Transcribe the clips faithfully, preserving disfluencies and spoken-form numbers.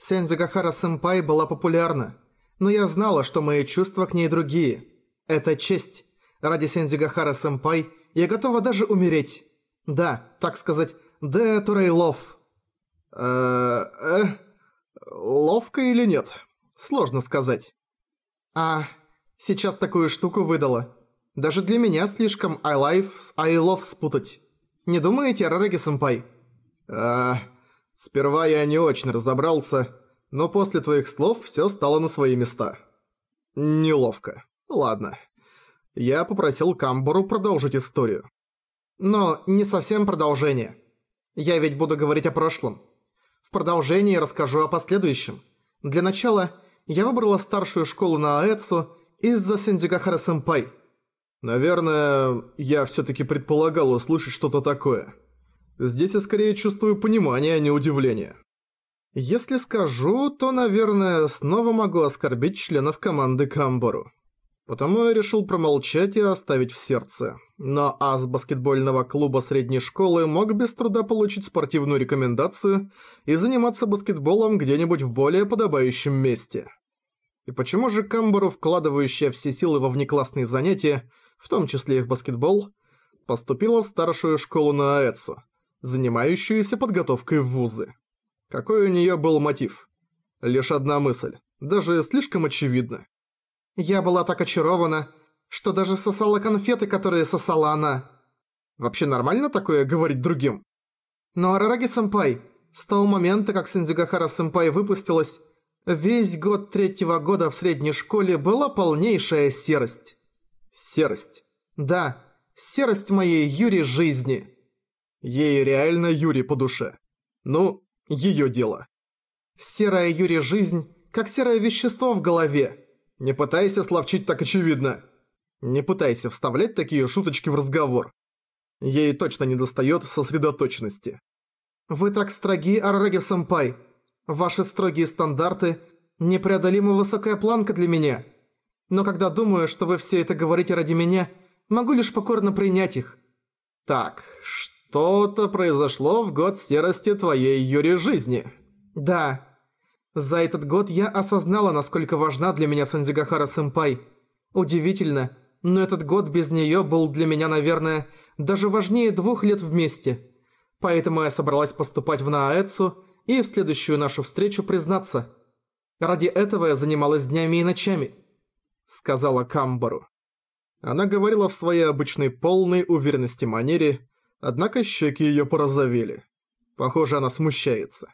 Сензюгахара-сэмпай была популярна, но я знала, что мои чувства к ней другие. Это честь. Ради Сензюгахара-сэмпай я готова даже умереть. Да, так сказать, де Турейлов. Э, э, ловко или нет? Сложно сказать. А, сейчас такую штуку выдала. Даже для меня слишком I life с I love спутать. Не думаете, Арараги-сэмпай? А, сперва я не очень разобрался, но после твоих слов всё стало на свои места. Неловко. Ладно. Я попросил Камбару продолжить историю. Но не совсем продолжение. Я ведь буду говорить о прошлом. В продолжении расскажу о последующем. Для начала я выбрала старшую школу на Аэцу из-за Сензюгахара-сэмпай. Наверное, я всё-таки предполагал услышать что-то такое. Здесь я скорее чувствую понимание, а не удивление. Если скажу, то, наверное, снова могу оскорбить членов команды Камбару. Потому я решил промолчать и оставить в сердце. Но ас баскетбольного клуба средней школы мог без труда получить спортивную рекомендацию и заниматься баскетболом где-нибудь в более подобающем месте. И почему же Камбару, вкладывающая все силы во внеклассные занятия, в том числе и в баскетбол, поступила в старшую школу на Аэцу, занимающуюся подготовкой в вузы? Какой у неё был мотив? Лишь одна мысль, даже слишком очевидна. Я была так очарована, что даже сосала конфеты, которые сосала она. Вообще нормально такое говорить другим? Но Арараги-сэмпай, с того момента, как Сензюгахара-сэмпай выпустилась, весь год третьего года в средней школе была полнейшая серость. Серость. Да, серость моей Юри жизни. Ей реально Юри по душе. Ну, её дело. Серая Юри жизнь, как серое вещество в голове. Не пытайся словчить так очевидно. Не пытайся вставлять такие шуточки в разговор. Ей точно недостаёт сосредоточенности. Вы так строги, Арараги-сэмпай. Ваши строгие стандарты – непреодолимо высокая планка для меня. Но когда думаю, что вы все это говорите ради меня, могу лишь покорно принять их. Так, что-то произошло в год серости твоей Юри жизни. Да. За этот год я осознала, насколько важна для меня Сензюгахара-сэмпай. Удивительно, но этот год без неё был для меня, наверное, даже важнее двух лет вместе. Поэтому я собралась поступать в Нааэцу и в следующую нашу встречу признаться. Ради этого я занималась днями и ночами, сказала Камбару. Она говорила в своей обычной полной уверенности манере, однако щеки её порозовели. Похоже, она смущается.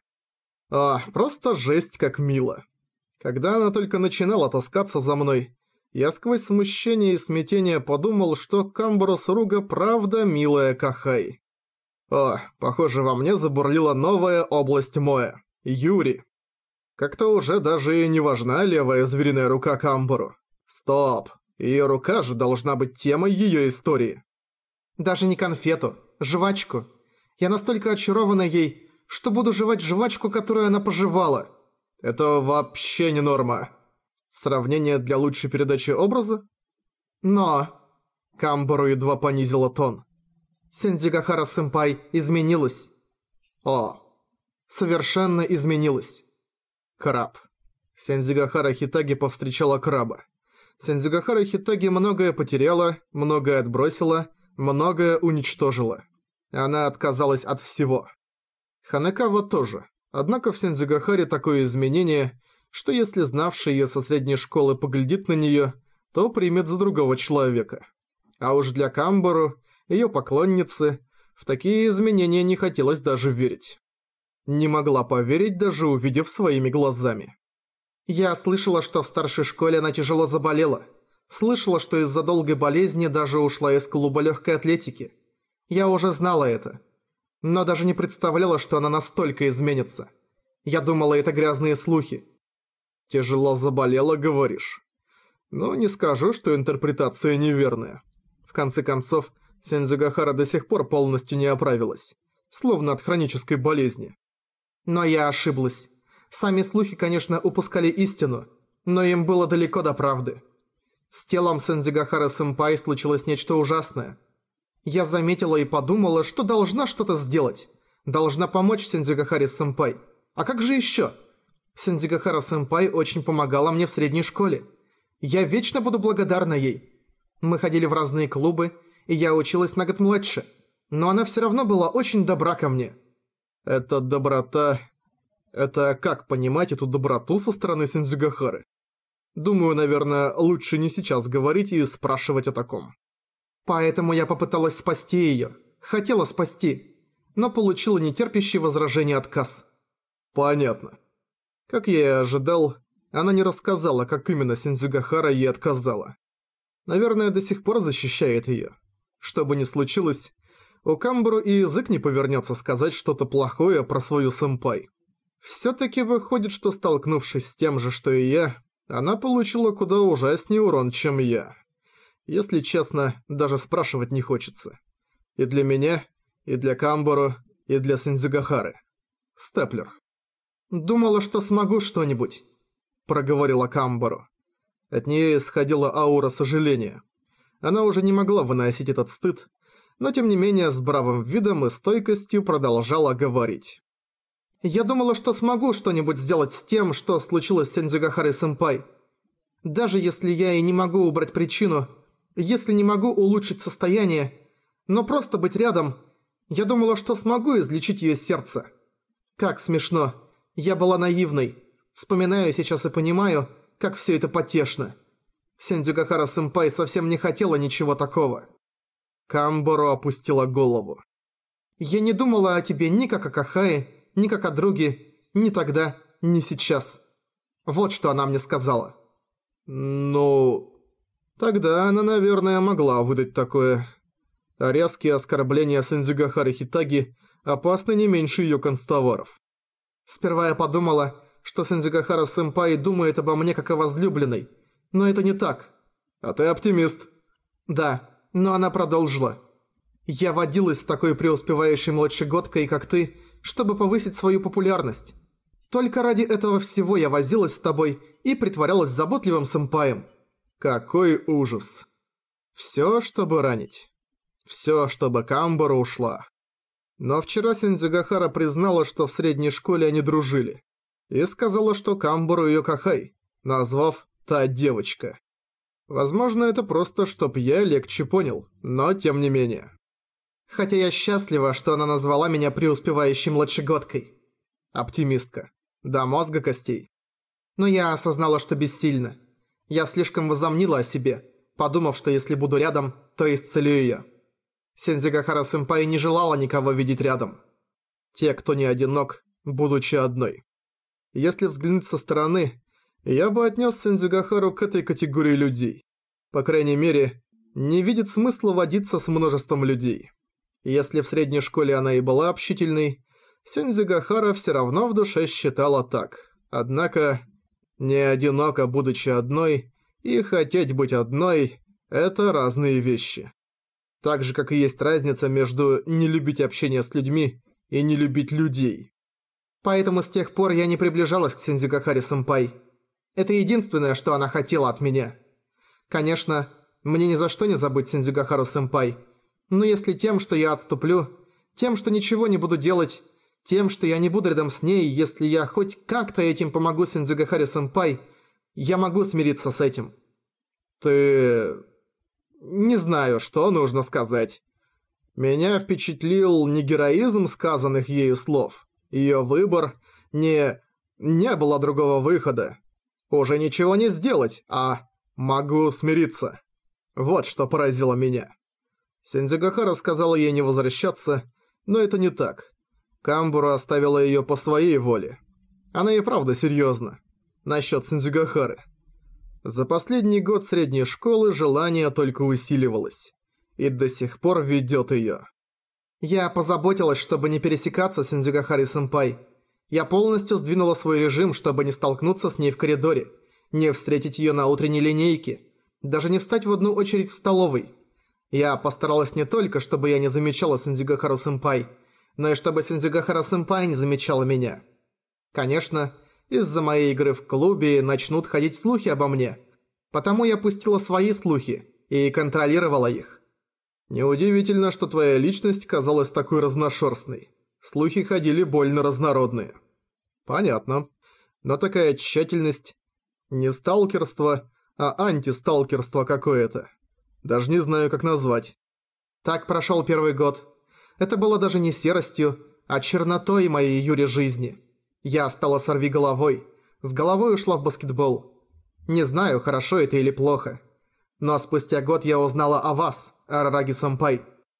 А, просто жесть как мило. Когда она только начинала таскаться за мной, я сквозь смущение и смятение подумал, что Камбару Суруга правда милая Кахай. О, похоже, во мне забурлила новая область Моэ. Юри. Как-то уже даже и не важна левая звериная рука Камбару. Стоп. Её рука же должна быть темой её истории. Даже не конфету, жвачку. Я настолько очарована ей, что буду жевать жвачку, которую она пожевала. Это вообще не норма. Сравнение для лучшей передачи образа? Но... Камбару едва понизила тон. Сензюгахара-сэмпай изменилась. О, совершенно изменилась. Краб. Сензюгахара Хитаги повстречала краба. Сензюгахара Хитаги многое потеряла, многое отбросила, многое уничтожила. Она отказалась от всего. Ханекава тоже. Однако в Сензюгахаре такое изменение, что если знавший её со средней школы поглядит на неё, то примет за другого человека. А уж для Камбару, её поклонницы, в такие изменения не хотелось даже верить. Не могла поверить, даже увидев своими глазами. Я слышала, что в старшей школе она тяжело заболела. Слышала, что из-за долгой болезни даже ушла из клуба лёгкой атлетики. Я уже знала это. Но даже не представляла, что она настолько изменится. Я думала, это грязные слухи. Тяжело заболела, говоришь? Ну, не скажу, что интерпретация неверная. В конце концов, Сензюгахара до сих пор полностью не оправилась. Словно от хронической болезни. Но я ошиблась. Сами слухи, конечно, упускали истину, но им было далеко до правды. С телом Сензюгахара-сэмпай случилось нечто ужасное. Я заметила и подумала, что должна что-то сделать. Должна помочь Сензюгахаре-сэмпай. А как же ещё? Сэндзюгахара-сэмпай очень помогала мне в средней школе. Я вечно буду благодарна ей. Мы ходили в разные клубы, и я училась на год младше. Но она все равно была очень добра ко мне. Эта доброта... Это как понимать эту доброту со стороны Сэндзюгахары? Думаю, наверное, лучше не сейчас говорить и спрашивать о таком. Поэтому я попыталась спасти её. Хотела спасти. Но получила нетерпящий возражений отказ. Понятно. Как я и ожидал, она не рассказала, как именно Сэндзюгахара ей отказала. Наверное, до сих пор защищает её. Что бы ни случилось, у Камбару и язык не повернется сказать что-то плохое про свою сэмпай. Всё-таки выходит, что столкнувшись с тем же, что и я, она получила куда ужаснее урон, чем я. Если честно, даже спрашивать не хочется. И для меня, и для Камбару, и для Сэндзюгахары. Степлер. «Думала, что смогу что-нибудь», — проговорила Камбару. От неё исходила аура сожаления. Она уже не могла выносить этот стыд, но тем не менее с бравым видом и стойкостью продолжала говорить. «Я думала, что смогу что-нибудь сделать с тем, что случилось с Сэндзюгахарой-сэмпай. Даже если я и не могу убрать причину, если не могу улучшить состояние, но просто быть рядом, я думала, что смогу излечить её сердце. Как смешно. Я была наивной. Вспоминаю сейчас и понимаю, как всё это потешно. Сэндзюгахара-сэмпай совсем не хотела ничего такого». Камбару опустила голову. «Я не думала о тебе ни как о Кахае, ни как о друге, ни тогда, ни сейчас. Вот что она мне сказала». «Ну... Тогда она, наверное, могла выдать такое. А резкие оскорбления Сэндзюгахары Хитаги опасны не меньше её констоваров». «Сперва я подумала, что Сэндзюгахара-сэмпай думает обо мне как о возлюбленной. Но это не так». «А ты оптимист». «Да, но она продолжила. Я водилась с такой преуспевающей младшегодкой, как ты, чтобы повысить свою популярность. Только ради этого всего я возилась с тобой и притворялась заботливым сэмпаем». Какой ужас. Всё, чтобы ранить. Всё, чтобы Камбару ушла. Но вчера Сэндзюгахара признала, что в средней школе они дружили. И сказала, что Камбару её Кахай, назвав «та девочка». Возможно, это просто, чтоб я легче понял, но тем не менее. Хотя я счастлива, что она назвала меня преуспевающей младшегодкой. Оптимистка. До мозга костей. Но я осознала, что бессильна. Я слишком возомнила о себе, подумав, что если буду рядом, то исцелю её. Сэндзюгахара-сэмпай не желала никого видеть рядом. Те, кто не одинок, будучи одной. Если взглянуть со стороны, я бы отнес Сэндзюгахару к этой категории людей. По крайней мере, не видит смысла водиться с множеством людей. Если в средней школе она и была общительной, Сэндзюгахара все равно в душе считала так. Однако, не одиноко будучи одной, и хотеть быть одной – это разные вещи. Так же, как и есть разница между не любить общение с людьми и не любить людей. Поэтому с тех пор я не приближалась к Сэндзюгахаре-сэмпай. Это единственное, что она хотела от меня. Конечно, мне ни за что не забыть Сэндзюгахару-сэмпай, но если тем, что я отступлю, тем, что ничего не буду делать, тем, что я не буду рядом с ней, если я хоть как-то этим помогу Сэндзюгахаре-сэмпай, я могу смириться с этим. Ты... Не знаю, что нужно сказать. Меня впечатлил не героизм сказанных ею слов. Её выбор не... Не было другого выхода. Уже ничего не сделать, а... Могу смириться. Вот что поразило меня. Сэндзюгахара сказала ей не возвращаться, но это не так. Камбару оставила её по своей воле. Она и правда серьёзна. Насчёт Сэндзюгахары. За последний год средней школы желание только усиливалось. И до сих пор ведёт её. Я позаботилась, чтобы не пересекаться с Сэндзюгахарой-сэмпай. Я полностью сдвинула свой режим, чтобы не столкнуться с ней в коридоре, не встретить её на утренней линейке, даже не встать в одну очередь в столовой. Я постаралась не только, чтобы я не замечала Сэндзюгахару-сэмпай, но и чтобы Сэндзюгахара-сэмпай не замечала меня. Конечно, из-за моей игры в клубе начнут ходить слухи обо мне, потому я пустила свои слухи и контролировала их. Неудивительно, что твоя личность казалась такой разношерстной. Слухи ходили больно разнородные. Понятно. Но такая тщательность... Не сталкерство, а антисталкерство какое-то. Даже не знаю, как назвать. Так прошел первый год. Это было даже не серостью, а чернотой моей Юри жизни. Я стала сорвиголовой. С головой ушла в баскетбол. Не знаю, хорошо это или плохо. Но спустя год я узнала о вас, Арараги-сэмпай.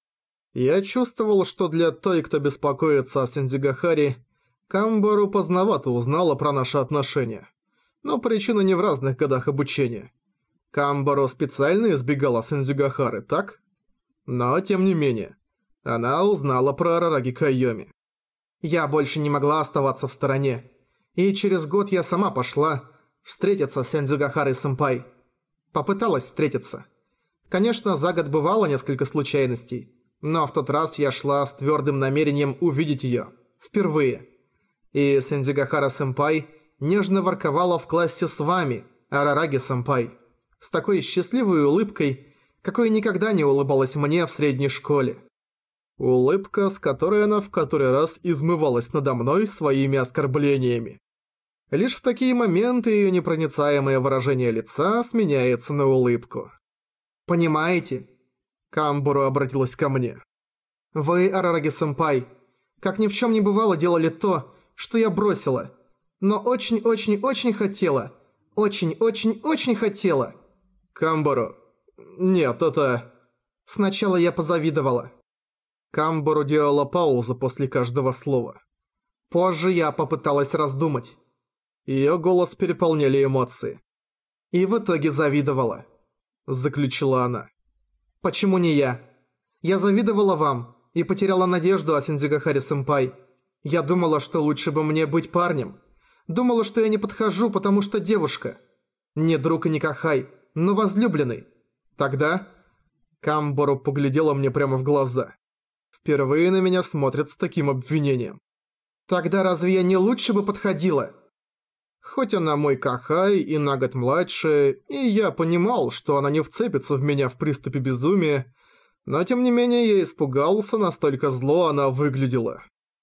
Я чувствовал, что для той, кто беспокоится о Сэндзюгахаре, Камбару поздновато узнала про наши отношения. Но причина не в разных годах обучения. Камбару специально избегала Сэндзюгахары, так? Но, тем не менее, она узнала про Арараги Кайоми. Я больше не могла оставаться в стороне. И через год я сама пошла встретиться с Сэндзюгахарой-сэмпай. Попыталась встретиться. Конечно, за год бывало несколько случайностей, но в тот раз я шла с твердым намерением увидеть ее. Впервые. И Сэндзюгахара-сэмпай нежно ворковала в классе с вами, Арараги-сэмпай, с такой счастливой улыбкой, какой никогда не улыбалась мне в средней школе. Улыбка, с которой она в который раз измывалась надо мной своими оскорблениями. Лишь в такие моменты ее непроницаемое выражение лица сменяется на улыбку. «Понимаете?» Камбару обратилась ко мне. «Вы, Арараги-сэмпай, как ни в чем не бывало, делали то, что я бросила. Но очень-очень-очень хотела. Очень-очень-очень хотела». «Камбару... Нет, это...» Сначала я позавидовала. Камбару делала паузу после каждого слова. Позже я попыталась раздумать. Её голос переполняли эмоции. «И в итоге завидовала», — заключила она. «Почему не я? Я завидовала вам и потеряла надежду о Сэндзюгахаре-сэмпай. Я думала, что лучше бы мне быть парнем. Думала, что я не подхожу, потому что девушка. Не друг и не кахай, но возлюбленный. Тогда...» Камбару поглядела мне прямо в глаза. Впервые на меня смотрят с таким обвинением. «Тогда разве я не лучше бы подходила?» Хоть она мой кахай и на год младше, и я понимал, что она не вцепится в меня в приступе безумия, но тем не менее я испугался, настолько зло она выглядела.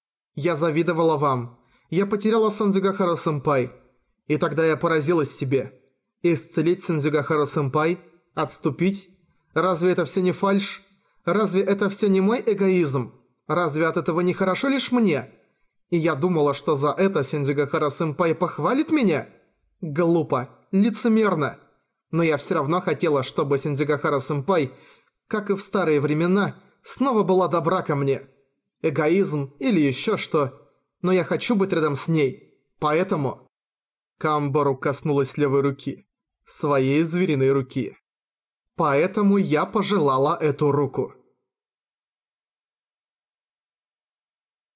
«Я завидовала вам. Я потеряла Сэндзюгахару-сэмпай. И тогда я поразилась себе. Исцелить Сэндзюгахару-сэмпай? Отступить? Разве это все не фальшь? Разве это все не мой эгоизм? Разве от этого не хорошо лишь мне? И я думала, что за это Сэндзюгахара-сэмпай похвалит меня? Глупо, лицемерно. Но я все равно хотела, чтобы Сэндзюгахара-сэмпай, как и в старые времена, снова была добра ко мне. Эгоизм или еще что. Но я хочу быть рядом с ней. Поэтому...» Камбару коснулась левой руки. Своей звериной руки. «Поэтому я пожелала эту руку».